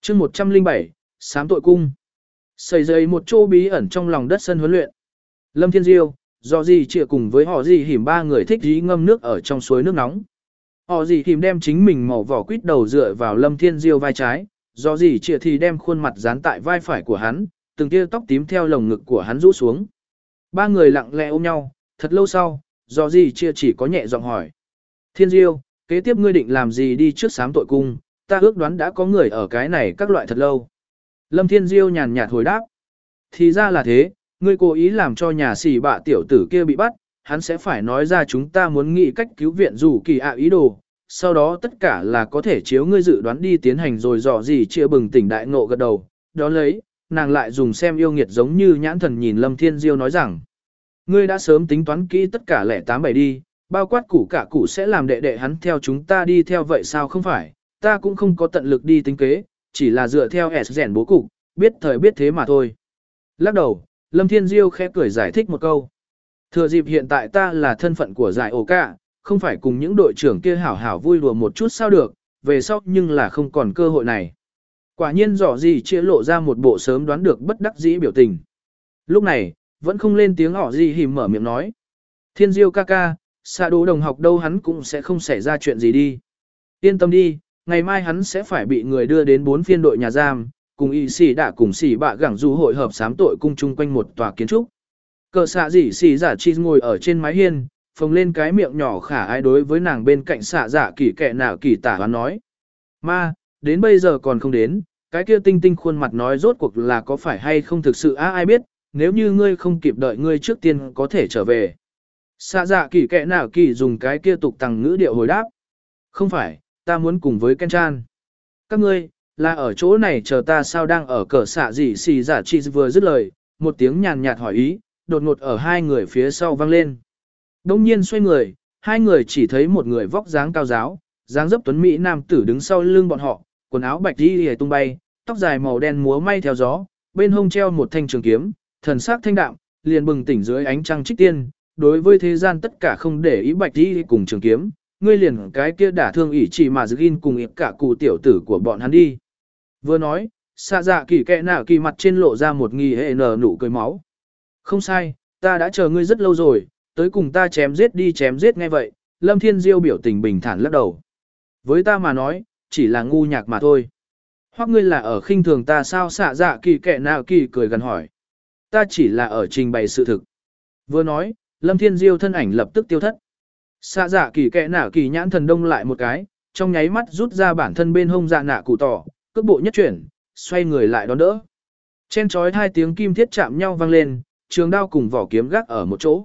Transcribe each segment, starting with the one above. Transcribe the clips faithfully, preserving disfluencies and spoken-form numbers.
chương một trăm linh bảy, Sám tội cung. Xây dây một chỗ bí ẩn trong lòng đất sân huấn luyện. Lâm Thiên Diêu, do gì chịa cùng với họ gì hiểm ba người thích dí ngâm nước ở trong suối nước nóng. Họ gì hiểm đem chính mình màu vỏ quýt đầu dựa vào Lâm Thiên Diêu vai trái, do gì chịa thì đem khuôn mặt dán tại vai phải của hắn, từng tia tóc tím theo lồng ngực của hắn rũ xuống. Ba người lặng lẽ ôm nhau, thật lâu sau, do gì chịa chỉ có nhẹ giọng hỏi. Thiên Diêu, kế tiếp ngươi định làm gì đi trước sám tội cung, ta ước đoán đã có người ở cái này các loại thật lâu. Lâm Thiên Diêu nhàn nhạt hồi đáp. Thì ra là thế, ngươi cố ý làm cho nhà xỉ bạ tiểu tử kia bị bắt, hắn sẽ phải nói ra chúng ta muốn nghĩ cách cứu viện dù kỳ ạ ý đồ, sau đó tất cả là có thể chiếu ngươi dự đoán đi tiến hành rồi dò gì chia bừng tỉnh đại ngộ gật đầu. Đó lấy, nàng lại dùng xem yêu nghiệt giống như nhãn thần nhìn Lâm Thiên Diêu nói rằng, ngươi đã sớm tính toán kỹ tất cả lẻ tám bảy đi, bao quát củ cả củ sẽ làm đệ đệ hắn theo chúng ta đi theo vậy sao không phải, ta cũng không có tận lực đi tính kế, chỉ là dựa theo S rèn bố cục, biết thời biết thế mà thôi. Lắc đầu, Lâm Thiên Diêu khẽ cười giải thích một câu. Thừa dịp hiện tại ta là thân phận của giải ổ cả, không phải cùng những đội trưởng kia hảo hảo vui đùa một chút sao được, về sau nhưng là không còn cơ hội này. Quả nhiên rõ gì chia lộ ra một bộ sớm đoán được bất đắc dĩ biểu tình. Lúc này, vẫn không lên tiếng họ gì hìm mở miệng nói. Thiên Diêu ca ca, xa đố đồng học đâu hắn cũng sẽ không xảy ra chuyện gì đi. Yên tâm đi, ngày mai hắn sẽ phải bị người đưa đến bốn phiên đội nhà giam, cùng y sĩ đã cùng sĩ bạ gẳng du hội hợp sám tội cung chung quanh một tòa kiến trúc. Cờ xạ dỉ xì giả chi ngồi ở trên mái hiên, phồng lên cái miệng nhỏ khả ái đối với nàng bên cạnh xạ giả kỳ kẹ nào kỳ tả hoán nói. Ma, đến bây giờ còn không đến, cái kia tinh tinh khuôn mặt nói rốt cuộc là có phải hay không thực sự á ai biết, nếu như ngươi không kịp đợi ngươi trước tiên có thể trở về. Xạ giả kỳ kẹ nào kỳ dùng cái kia tục tằng ngữ điệu hồi đáp. Không phải, ta muốn cùng với Ken-chan. Các ngươi, là ở chỗ này chờ ta sao đang ở cờ xạ gì xì giả chi vừa dứt lời, một tiếng nhàn nhạt hỏi ý, đột ngột ở hai người phía sau vang lên. Đông nhiên xoay người, hai người chỉ thấy một người vóc dáng cao giáo, dáng dấp tuấn mỹ nam tử đứng sau lưng bọn họ, quần áo bạch đi hề tung bay, tóc dài màu đen múa may theo gió, bên hông treo một thanh trường kiếm, thần sắc thanh đạm, liền bừng tỉnh dưới ánh trăng trích tiên, đối với thế gian tất cả không để ý bạch đi cùng trường kiếm, ngươi liền cái kia đả thương ỷ chỉ mà Zin cùng ịp cả cụ tiểu tử của bọn hắn đi. Vừa nói, xạ dạ kỳ kẹ nạ kỳ mặt trên lộ ra một nghi hệ nở nụ cười máu. Không sai, ta đã chờ ngươi rất lâu rồi, tới cùng ta chém giết đi chém giết nghe vậy, Lâm Thiên Diêu biểu tình bình thản lắc đầu. Với ta mà nói, chỉ là ngu nhạc mà thôi. Hoặc ngươi là ở khinh thường ta sao xạ dạ kỳ kẹ nạ kỳ cười gần hỏi. Ta chỉ là ở trình bày sự thực. Vừa nói, Lâm Thiên Diêu thân ảnh lập tức tiêu thất. Xạ dạ kỳ kẹ nạ kỳ nhãn thần đông lại một cái, trong nháy mắt rút ra bản thân bên hông dạ nạ cụ tỏ, cước bộ nhất chuyển, xoay người lại đón đỡ. Chen chói hai tiếng kim thiết chạm nhau vang lên, trường đao cùng vỏ kiếm gác ở một chỗ.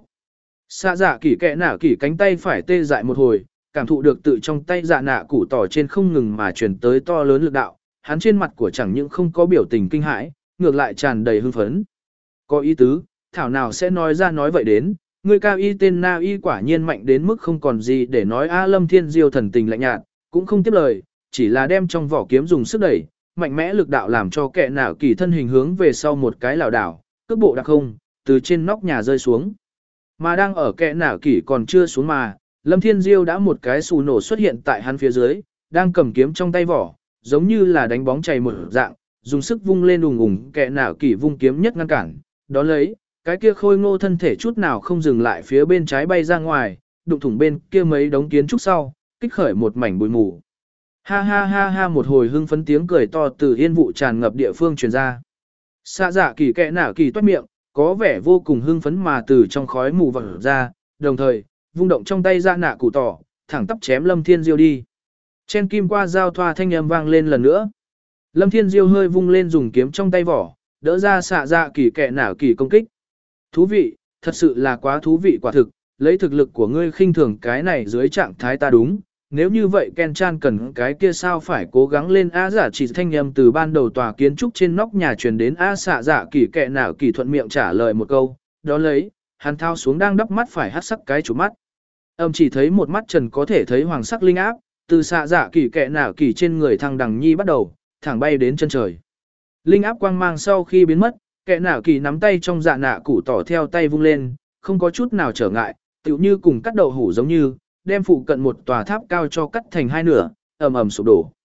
Xạ dạ kỳ kẹ nạ kỳ cánh tay phải tê dại một hồi, cảm thụ được tự trong tay dạ nạ cụ tỏ trên không ngừng mà truyền tới to lớn lực đạo, hắn trên mặt của chẳng những không có biểu tình kinh hãi, ngược lại tràn đầy hưng phấn. Có ý tứ, thảo nào sẽ nói ra nói vậy đến, người cao y tên na y quả nhiên mạnh đến mức không còn gì để nói. A Lâm Thiên Diêu thần tình lạnh nhạt, cũng không tiếp lời, chỉ là đem trong vỏ kiếm dùng sức đẩy, mạnh mẽ lực đạo làm cho kẻ nào kỳ thân hình hướng về sau một cái lảo đảo, cước bộ đặc không, từ trên nóc nhà rơi xuống. Mà đang ở kẻ nào kỳ còn chưa xuống mà, Lâm Thiên Diêu đã một cái xù nổ xuất hiện tại hắn phía dưới, đang cầm kiếm trong tay vỏ, giống như là đánh bóng chày một dạng, dùng sức vung lên ùng ùng, kẻ nào kỳ vung kiếm nhất ngăn cản, đó lấy, cái kia khôi ngô thân thể chút nào không dừng lại phía bên trái bay ra ngoài, đụng thủng bên kia mấy đống kiến trúc sau, kích khởi một mảnh bụi mù. Ha ha ha ha một hồi hưng phấn tiếng cười to từ yên vụ tràn ngập địa phương truyền ra. Xạ dạ kỳ kẹ nạ kỳ toát miệng, có vẻ vô cùng hưng phấn mà từ trong khói mù vọt ra, đồng thời, vung động trong tay ra nạ cụ tỏ, thẳng tắp chém Lâm Thiên Diêu đi. Chen kim qua giao thoa thanh âm vang lên lần nữa. Lâm Thiên Diêu hơi vung lên dùng kiếm trong tay vỏ, đỡ ra xạ dạ kỳ kẹ nạ kỳ công kích. Thú vị, thật sự là quá thú vị quả thực, lấy thực lực của ngươi khinh thường cái này dưới trạng thái ta đúng. Nếu như vậy Ken-chan cần cái kia sao phải cố gắng lên A giả chỉ thanh âm từ ban đầu tòa kiến trúc trên nóc nhà truyền đến A xạ dạ kỳ kẹ nào kỳ thuận miệng trả lời một câu, đó lấy, hắn thao xuống đang đắp mắt phải hát sắc cái chủ mắt. Âm chỉ thấy một mắt trần có thể thấy hoàng sắc linh áp, từ xạ dạ kỳ kẹ nào kỳ trên người thằng đằng nhi bắt đầu, thẳng bay đến chân trời. Linh áp quang mang sau khi biến mất, kẹ nào kỳ nắm tay trong dạ nạ củ tỏ theo tay vung lên, không có chút nào trở ngại, tựu như cùng cắt đậu hủ giống như, đem phụ cận một tòa tháp cao cho cắt thành hai nửa, ầm ầm sụp đổ.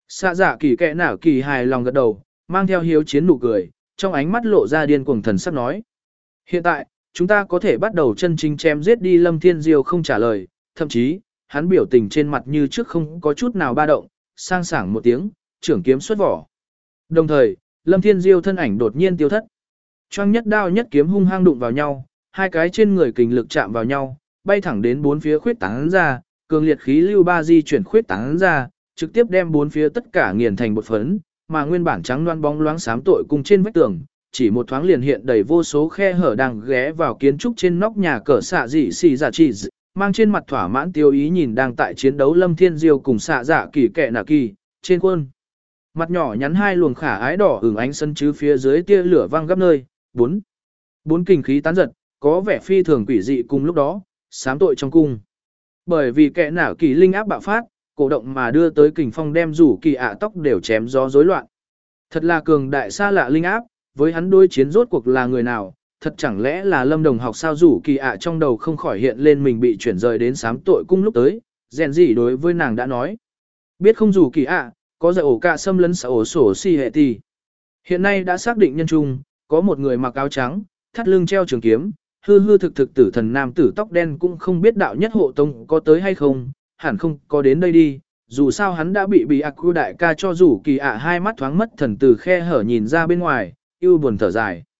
Xạ dạ kỳ kẽ nảo kỳ hài lòng gật đầu, mang theo hiếu chiến nụ cười, trong ánh mắt lộ ra điên cuồng thần sắc nói. Hiện tại, chúng ta có thể bắt đầu chân chính chém giết đi. Lâm Thiên Diêu không trả lời, thậm chí, hắn biểu tình trên mặt như trước không có chút nào ba động, sang sảng một tiếng, trưởng kiếm xuất vỏ. Đồng thời, Lâm Thiên Diêu thân ảnh đột nhiên tiêu thất. Choang nhất đao nhất kiếm hung hăng đụng vào nhau, hai cái trên người kình lực chạm vào nhau, bay thẳng đến bốn phía khuyết tán ra, cường liệt khí lưu ba di chuyển khuyết tán ra, trực tiếp đem bốn phía tất cả nghiền thành bột phấn, mà nguyên bản trắng loan bóng loáng xám tội cùng trên vách tường, chỉ một thoáng liền hiện đầy vô số khe hở đang ghé vào kiến trúc trên nóc nhà cỡ xạ dị xì giả chỉ, mang trên mặt thỏa mãn tiêu ý nhìn đang tại chiến đấu Lâm Thiên Diêu cùng xạ dạ kỳ kệ nạ kỳ, trên khuôn mặt nhỏ nhắn hai luồng khả ái đỏ ửng ánh sân chứ phía dưới tia lửa văng gấp nơi, bốn bốn kinh khí tán giật, có vẻ phi thường quỷ dị cùng lúc đó, xám tội trong cung. Bởi vì kệ nạ kỳ linh áp bạo phát, cổ động mà đưa tới kình phong đem rủ kỳ ạ tóc đều chém gió rối loạn. Thật là cường đại xa lạ linh áp, với hắn đối chiến rốt cuộc là người nào, thật chẳng lẽ là Lâm Đồng học sao? Rủ kỳ ạ trong đầu không khỏi hiện lên mình bị chuyển rời đến xám tội cung lúc tới, rèn gì đối với nàng đã nói. Biết không rủ kỳ ạ, có giải ổ cả xâm lấn sở ổ sổ si hệ tì. Hiện nay đã xác định nhân trung, có một người mặc áo trắng, thắt lưng treo trường kiếm, hư hư thực thực tử thần nam tử tóc đen cũng không biết đạo nhất hộ tông có tới hay không, hẳn không có đến đây đi, dù sao hắn đã bị bị ạc đại ca cho rủ kỳ ạ hai mắt thoáng mất thần từ khe hở nhìn ra bên ngoài, yêu buồn thở dài.